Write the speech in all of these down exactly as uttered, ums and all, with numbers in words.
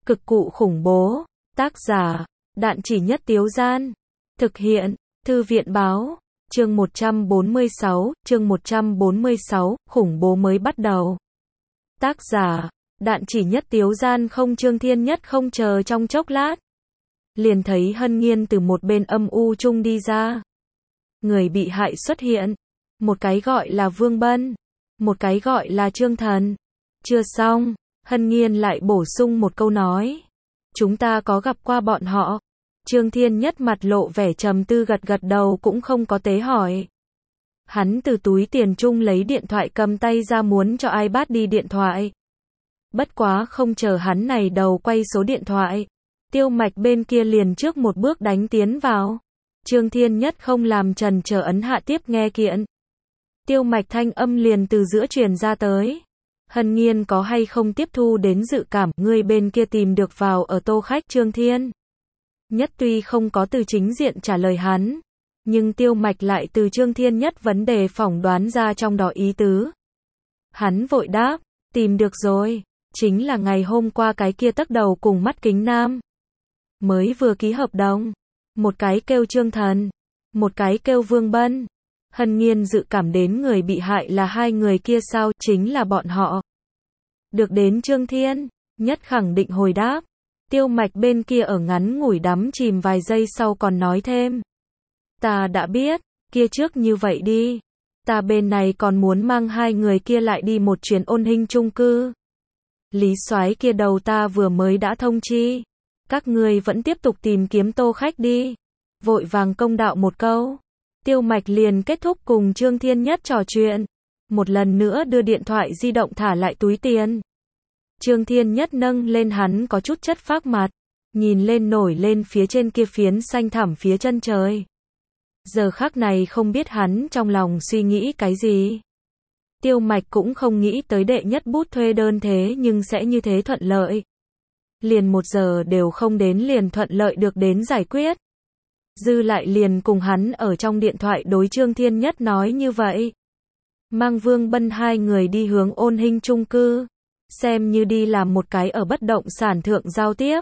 Cực cụ khủng bố. Tác giả, Đạn Chỉ Nhất Tiếu Gian. Thực hiện, Thư viện Báo. Chương một trăm bốn mươi sáu, chương một trăm bốn mươi sáu, khủng bố mới bắt đầu. Tác giả, Đạn Chỉ Nhất Tiếu Gian. Không, Trương Thiên Nhất không chờ trong chốc lát, liền thấy Hân Nghiên từ một bên âm u chung đi ra. Người bị hại xuất hiện, một cái gọi là Vương Bân, một cái gọi là Trương Thần. Chưa xong, Hân Nghiên lại bổ sung một câu nói, chúng ta có gặp qua bọn họ. Trương Thiên Nhất mặt lộ vẻ trầm tư, gật gật đầu, cũng không có tế hỏi. Hắn từ túi tiền chung lấy điện thoại cầm tay ra, muốn cho ai bắt đi điện thoại. Bất quá không chờ hắn này đầu quay số điện thoại, Tiêu Mạch bên kia liền trước một bước đánh tiến vào. Trương Thiên Nhất không làm trần chờ, ấn hạ tiếp nghe kiện. Tiêu Mạch thanh âm liền từ giữa truyền ra tới. Hân Nghiên có hay không tiếp thu đến dự cảm, người bên kia tìm được vào ở Tô Khách. Trương Thiên Nhất tuy không có từ chính diện trả lời hắn, nhưng Tiêu Mạch lại từ Trương Thiên Nhất vấn đề phỏng đoán ra trong đó ý tứ. Hắn vội đáp, tìm được rồi, chính là ngày hôm qua cái kia tắc đầu cùng mắt kính nam. Mới vừa ký hợp đồng, một cái kêu Trương Thần, một cái kêu Vương Bân. Hân Nghiên dự cảm đến người bị hại là hai người kia sao, chính là bọn họ. Được đến Trương Thiên Nhất khẳng định hồi đáp. Tiêu Mạch bên kia ở ngắn ngủi đắm chìm vài giây sau còn nói thêm, ta đã biết, kia trước như vậy đi, ta bên này còn muốn mang hai người kia lại đi một chuyến Ôn Hinh chung cư. Lý Soái kia đầu ta vừa mới đã thông chi, các ngươi vẫn tiếp tục tìm kiếm Tô Khách đi. Vội vàng công đạo một câu, Tiêu Mạch liền kết thúc cùng Trương Thiên Nhất trò chuyện, một lần nữa đưa điện thoại di động thả lại túi tiền. Trương Thiên Nhất nâng lên hắn có chút chất phác mặt, nhìn lên nổi lên phía trên kia phiến xanh thẳm phía chân trời. Giờ khắc này không biết hắn trong lòng suy nghĩ cái gì. Tiêu Mạch cũng không nghĩ tới đệ nhất bút thuê đơn thế nhưng sẽ như thế thuận lợi. Liền một giờ đều không đến liền thuận lợi được đến giải quyết. Dư lại liền cùng hắn ở trong điện thoại đối Trương Thiên Nhất nói như vậy. Mang Vương Bân hai người đi hướng Ôn Hinh chung cư, xem như đi làm một cái ở bất động sản thượng giao tiếp.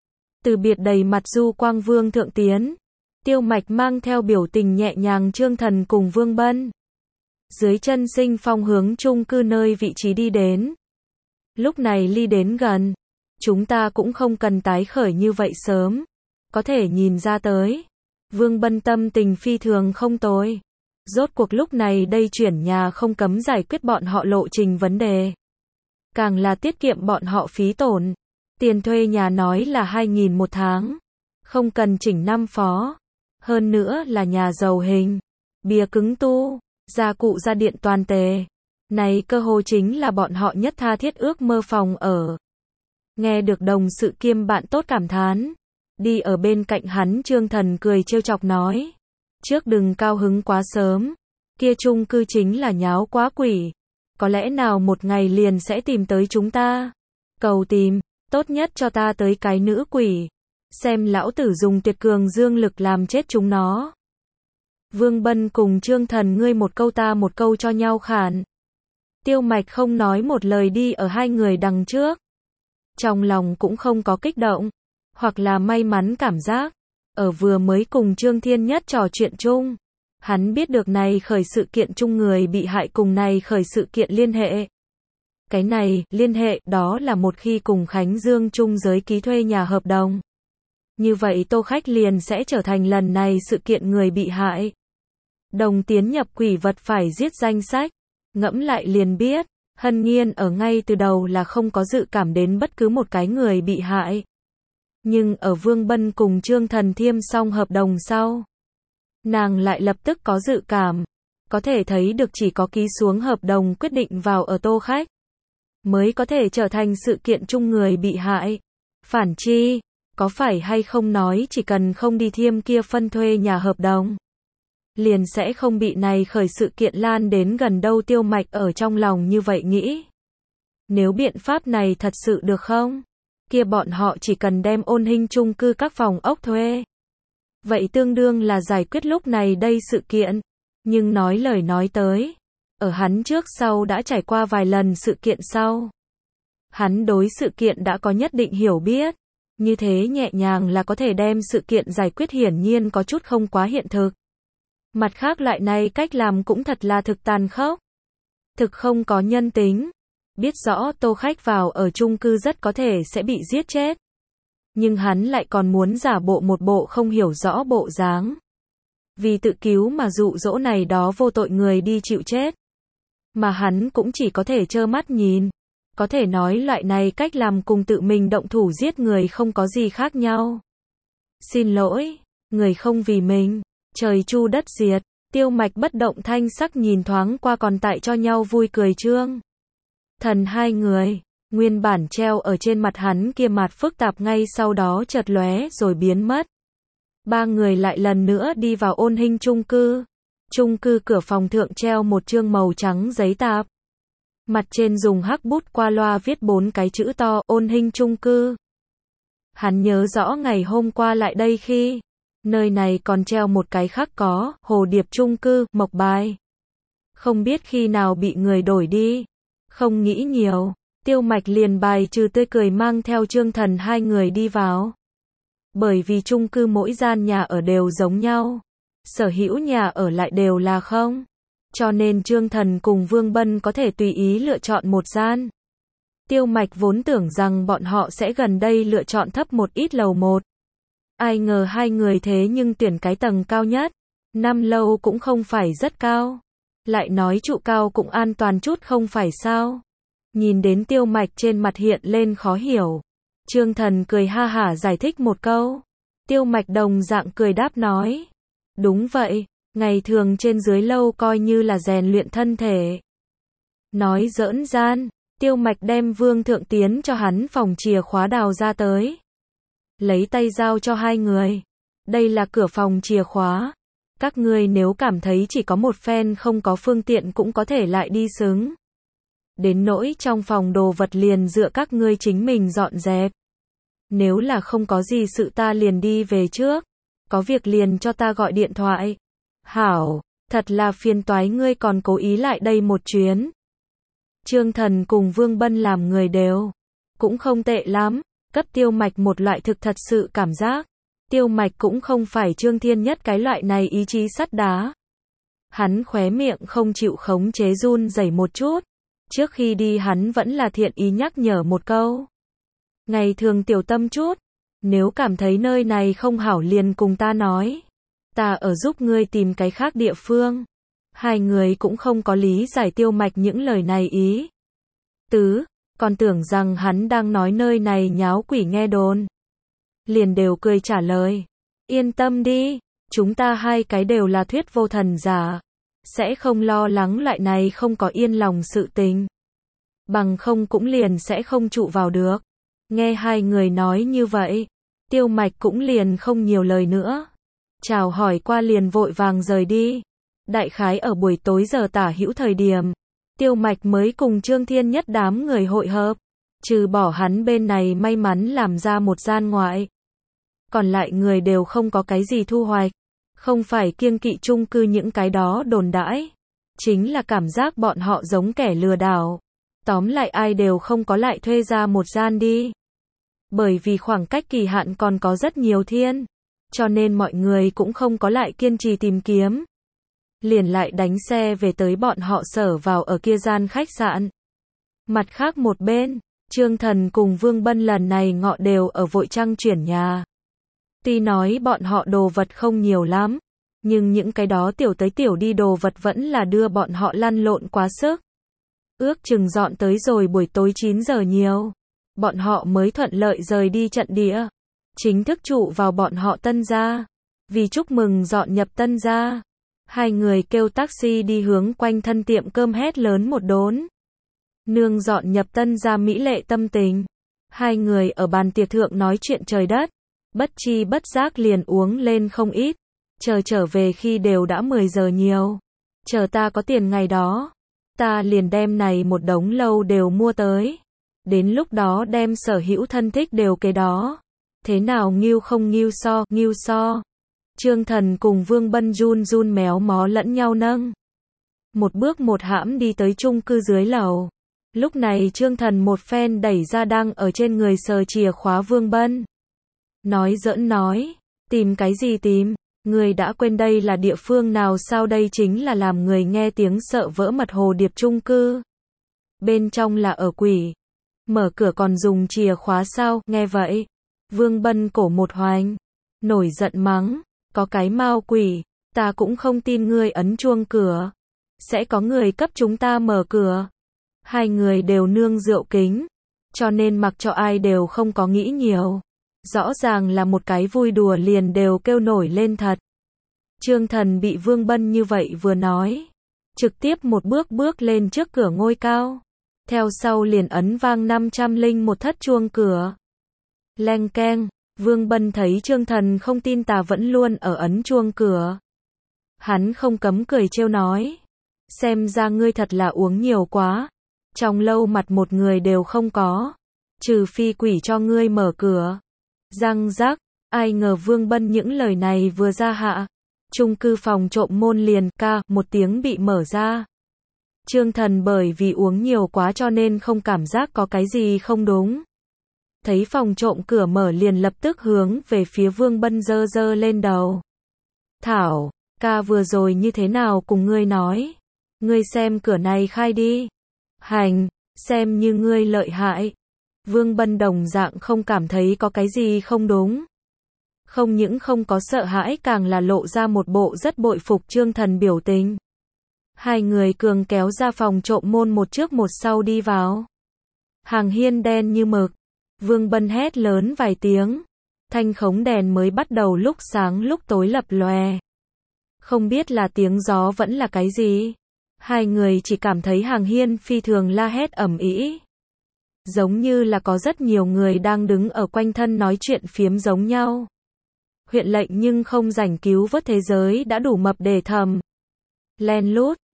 Từ biệt đầy mặt du quang Vương thượng tiến, Tiêu Mạch mang theo biểu tình nhẹ nhàng Trương Thần cùng Vương Bân. Dưới chân Sinh Phong hướng chung cư nơi vị trí đi đến. Lúc này ly đến gần, chúng ta cũng không cần tái khởi như vậy sớm. Có thể nhìn ra tới, Vương Bân tâm tình phi thường không tồi. Rốt cuộc lúc này đây chuyển nhà không cấm giải quyết bọn họ lộ trình vấn đề, càng là tiết kiệm bọn họ phí tổn. Tiền thuê nhà nói là hai nghìn một tháng, không cần chỉnh năm phó. Hơn nữa là nhà giàu hình, bìa cứng tu, gia cụ gia điện toàn tề. Này cơ hồ chính là bọn họ nhất tha thiết ước mơ phòng ở. Nghe được đồng sự kiêm bạn tốt cảm thán, đi ở bên cạnh hắn Trương Thần cười trêu chọc nói, trước đừng cao hứng quá sớm, kia chung cư chính là nháo quá quỷ. Có lẽ nào một ngày liền sẽ tìm tới chúng ta. Cầu tìm, tốt nhất cho ta tới cái nữ quỷ, xem lão tử dùng tuyệt cường dương lực làm chết chúng nó. Vương Bân cùng Trương Thần ngươi một câu ta một câu cho nhau khản. Tiêu Mạch không nói một lời đi ở hai người đằng trước. Trong lòng cũng không có kích động, hoặc là may mắn cảm giác. Ở vừa mới cùng Trương Thiên Nhất trò chuyện chung, hắn biết được này khởi sự kiện chung người bị hại cùng này khởi sự kiện liên hệ. Cái này, liên hệ, đó là một khi cùng Khánh Dương chung giới ký thuê nhà hợp đồng. Như vậy Tô Khách liền sẽ trở thành lần này sự kiện người bị hại. Đồng tiến nhập quỷ vật phải giết danh sách. Ngẫm lại liền biết, Hân Nghiên ở ngay từ đầu là không có dự cảm đến bất cứ một cái người bị hại. Nhưng ở Vương Bân cùng Trương Thần thiêm xong hợp đồng sau, nàng lại lập tức có dự cảm. Có thể thấy được chỉ có ký xuống hợp đồng quyết định vào ở Tô Khách, mới có thể trở thành sự kiện chung người bị hại. Phản chi, có phải hay không nói chỉ cần không đi thiêm kia phân thuê nhà hợp đồng, liền sẽ không bị này khởi sự kiện lan đến gần đâu. Tiêu Mạch ở trong lòng như vậy nghĩ. Nếu biện pháp này thật sự được không? Kia bọn họ chỉ cần đem Ôn Hinh chung cư các phòng ốc thuê. Vậy tương đương là giải quyết lúc này đây sự kiện. Nhưng nói lời nói tới, ở hắn trước sau đã trải qua vài lần sự kiện sau. Hắn đối sự kiện đã có nhất định hiểu biết. Như thế nhẹ nhàng là có thể đem sự kiện giải quyết hiển nhiên có chút không quá hiện thực. Mặt khác loại này cách làm cũng thật là thực tàn khốc. Thực không có nhân tính. Biết rõ Tô Khách vào ở chung cư rất có thể sẽ bị giết chết. Nhưng hắn lại còn muốn giả bộ một bộ không hiểu rõ bộ dáng. Vì tự cứu mà dụ dỗ này đó vô tội người đi chịu chết. Mà hắn cũng chỉ có thể trơ mắt nhìn. Có thể nói loại này cách làm cùng tự mình động thủ giết người không có gì khác nhau. Xin lỗi, người không vì mình, trời chu đất diệt. Tiêu Mạch bất động thanh sắc nhìn thoáng qua còn tại cho nhau vui cười Trương Thần hai người. Nguyên bản treo ở trên mặt hắn kia mặt phức tạp ngay sau đó chợt lóe rồi biến mất. Ba người lại lần nữa đi vào Ôn Hinh chung cư. Chung cư cửa phòng thượng treo một chương màu trắng giấy tạp. Mặt trên dùng hắc bút qua loa viết bốn cái chữ to Ôn Hinh chung cư. Hắn nhớ rõ ngày hôm qua lại đây khi nơi này còn treo một cái khác có Hồ Điệp chung cư, Mộc Bài. Không biết khi nào bị người đổi đi. Không nghĩ nhiều. Tiêu Mạch liền bài trừ tươi cười mang theo Trương Thần hai người đi vào. Bởi vì chung cư mỗi gian nhà ở đều giống nhau. Sở hữu nhà ở lại đều là không. Cho nên Trương Thần cùng Vương Bân có thể tùy ý lựa chọn một gian. Tiêu Mạch vốn tưởng rằng bọn họ sẽ gần đây lựa chọn thấp một ít lầu một. Ai ngờ hai người thế nhưng tuyển cái tầng cao nhất. Năm lâu cũng không phải rất cao. Lại nói trụ cao cũng an toàn chút không phải sao. Nhìn đến Tiêu Mạch trên mặt hiện lên khó hiểu. Trương Thần cười ha hả giải thích một câu. Tiêu Mạch đồng dạng cười đáp nói. Đúng vậy, ngày thường trên dưới lâu coi như là rèn luyện thân thể. Nói giỡn gian, Tiêu Mạch đem Vương Thượng Tiến cho hắn phòng chìa khóa đào ra tới. Lấy tay giao cho hai người. Đây là cửa phòng chìa khóa. Các ngươi nếu cảm thấy chỉ có một phen không có phương tiện cũng có thể lại đi xứng. Đến nỗi trong phòng đồ vật liền dựa các ngươi chính mình dọn dẹp. Nếu là không có gì sự ta liền đi về trước. Có việc liền cho ta gọi điện thoại. Hảo, thật là phiền toái ngươi còn cố ý lại đây một chuyến. Trương Thần cùng Vương Bân làm người đều. Cũng không tệ lắm. Cấp Tiêu Mạch một loại thực thật sự cảm giác. Tiêu Mạch cũng không phải Trương Thiên Nhất cái loại này ý chí sắt đá. Hắn khóe miệng không chịu khống chế run rẩy một chút. Trước khi đi hắn vẫn là thiện ý nhắc nhở một câu. Ngày thường tiểu tâm chút. Nếu cảm thấy nơi này không hảo liền cùng ta nói. Ta ở giúp ngươi tìm cái khác địa phương. Hai người cũng không có lý giải Tiêu Mạch những lời này ý. Tứ, còn tưởng rằng hắn đang nói nơi này nháo quỷ nghe đồn. Liền đều cười trả lời. Yên tâm đi, chúng ta hai cái đều là thuyết vô thần giả. Sẽ không lo lắng loại này không có yên lòng sự tình. Bằng không cũng liền sẽ không trụ vào được. Nghe hai người nói như vậy, Tiêu Mạch cũng liền không nhiều lời nữa. Chào hỏi qua liền vội vàng rời đi. Đại khái ở buổi tối giờ tả hữu thời điểm, Tiêu Mạch mới cùng Trương Thiên Nhất đám người hội hợp. Trừ bỏ hắn bên này may mắn làm ra một gian ngoại. Còn lại người đều không có cái gì thu hoạch. Không phải kiêng kỵ chung cư những cái đó đồn đãi. Chính là cảm giác bọn họ giống kẻ lừa đảo. Tóm lại ai đều không có lại thuê ra một gian đi. Bởi vì khoảng cách kỳ hạn còn có rất nhiều thiên. Cho nên mọi người cũng không có lại kiên trì tìm kiếm. Liền lại đánh xe về tới bọn họ sở vào ở kia gian khách sạn. Mặt khác một bên, Trương Thần cùng Vương Bân lần này ngọ đều ở vội trăng chuyển nhà. Tuy nói bọn họ đồ vật không nhiều lắm, nhưng những cái đó tiểu tới tiểu đi đồ vật vẫn là đưa bọn họ lăn lộn quá sức. Ước chừng dọn tới rồi buổi tối chín giờ nhiều, bọn họ mới thuận lợi rời đi trận địa, chính thức trụ vào bọn họ Tân gia. Vì chúc mừng dọn nhập Tân gia, hai người kêu taxi đi hướng quanh thân tiệm cơm hét lớn một đốn. Nương dọn nhập Tân gia mỹ lệ tâm tình. Hai người ở bàn tiệc thượng nói chuyện trời đất, bất chi bất giác liền uống lên không ít. Chờ trở về khi đều đã mười giờ nhiều. Chờ ta có tiền ngày đó, ta liền đem này một đống lâu đều mua tới. Đến lúc đó đem sở hữu thân thích đều kế đó. Thế nào nghiêu không nghiêu so, nghiêu so. Trương Thần cùng Vương Bân run run méo mó lẫn nhau nâng. Một bước một hãm đi tới chung cư dưới lầu. Lúc này Trương Thần một phen đẩy ra đang ở trên người sờ chìa khóa Vương Bân. Nói giỡn nói, tìm cái gì tìm, người đã quên đây là địa phương nào sao, đây chính là làm người nghe tiếng sợ vỡ mật Hồ Điệp chung cư. Bên trong là ở quỷ. Mở cửa còn dùng chìa khóa sao, nghe vậy. Vương Bân cổ một hoành, nổi giận mắng, có cái mau quỷ, ta cũng không tin ngươi ấn chuông cửa. Sẽ có người cấp chúng ta mở cửa. Hai người đều nương rượu kính, cho nên mặc cho ai đều không có nghĩ nhiều. Rõ ràng là một cái vui đùa liền đều kêu nổi lên thật. Trương Thần bị Vương Bân như vậy vừa nói, trực tiếp một bước bước lên trước cửa ngôi cao. Theo sau liền ấn vang năm trăm linh một thất chuông cửa. Leng keng, Vương Bân thấy Trương Thần không tin tà vẫn luôn ở ấn chuông cửa. Hắn không cấm cười trêu nói, xem ra ngươi thật là uống nhiều quá. Trong lâu mặt một người đều không có, trừ phi quỷ cho ngươi mở cửa. Răng rắc, ai ngờ Vương Bân những lời này vừa ra hạ, chung cư phòng trộm môn liền ca một tiếng bị mở ra. Trương Thần bởi vì uống nhiều quá cho nên không cảm giác có cái gì không đúng. Thấy phòng trộm cửa mở liền lập tức hướng về phía Vương Bân giơ giơ lên đầu. Thảo, ca vừa rồi như thế nào cùng ngươi nói? Ngươi xem cửa này khai đi. Hành, xem như ngươi lợi hại. Vương Bân đồng dạng không cảm thấy có cái gì không đúng. Không những không có sợ hãi càng là lộ ra một bộ rất bội phục Trương Thần biểu tình. Hai người cường kéo ra phòng trộm môn một trước một sau đi vào. Hàng hiên đen như mực. Vương Bân hét lớn vài tiếng. Thanh khống đèn mới bắt đầu lúc sáng lúc tối lập lòe. Không biết là tiếng gió vẫn là cái gì. Hai người chỉ cảm thấy hàng hiên phi thường la hét ầm ĩ. Giống như là có rất nhiều người đang đứng ở quanh thân nói chuyện phiếm giống nhau. Huyện lệnh nhưng không rảnh cứu vớt thế giới đã đủ mập để thầm. Len lút,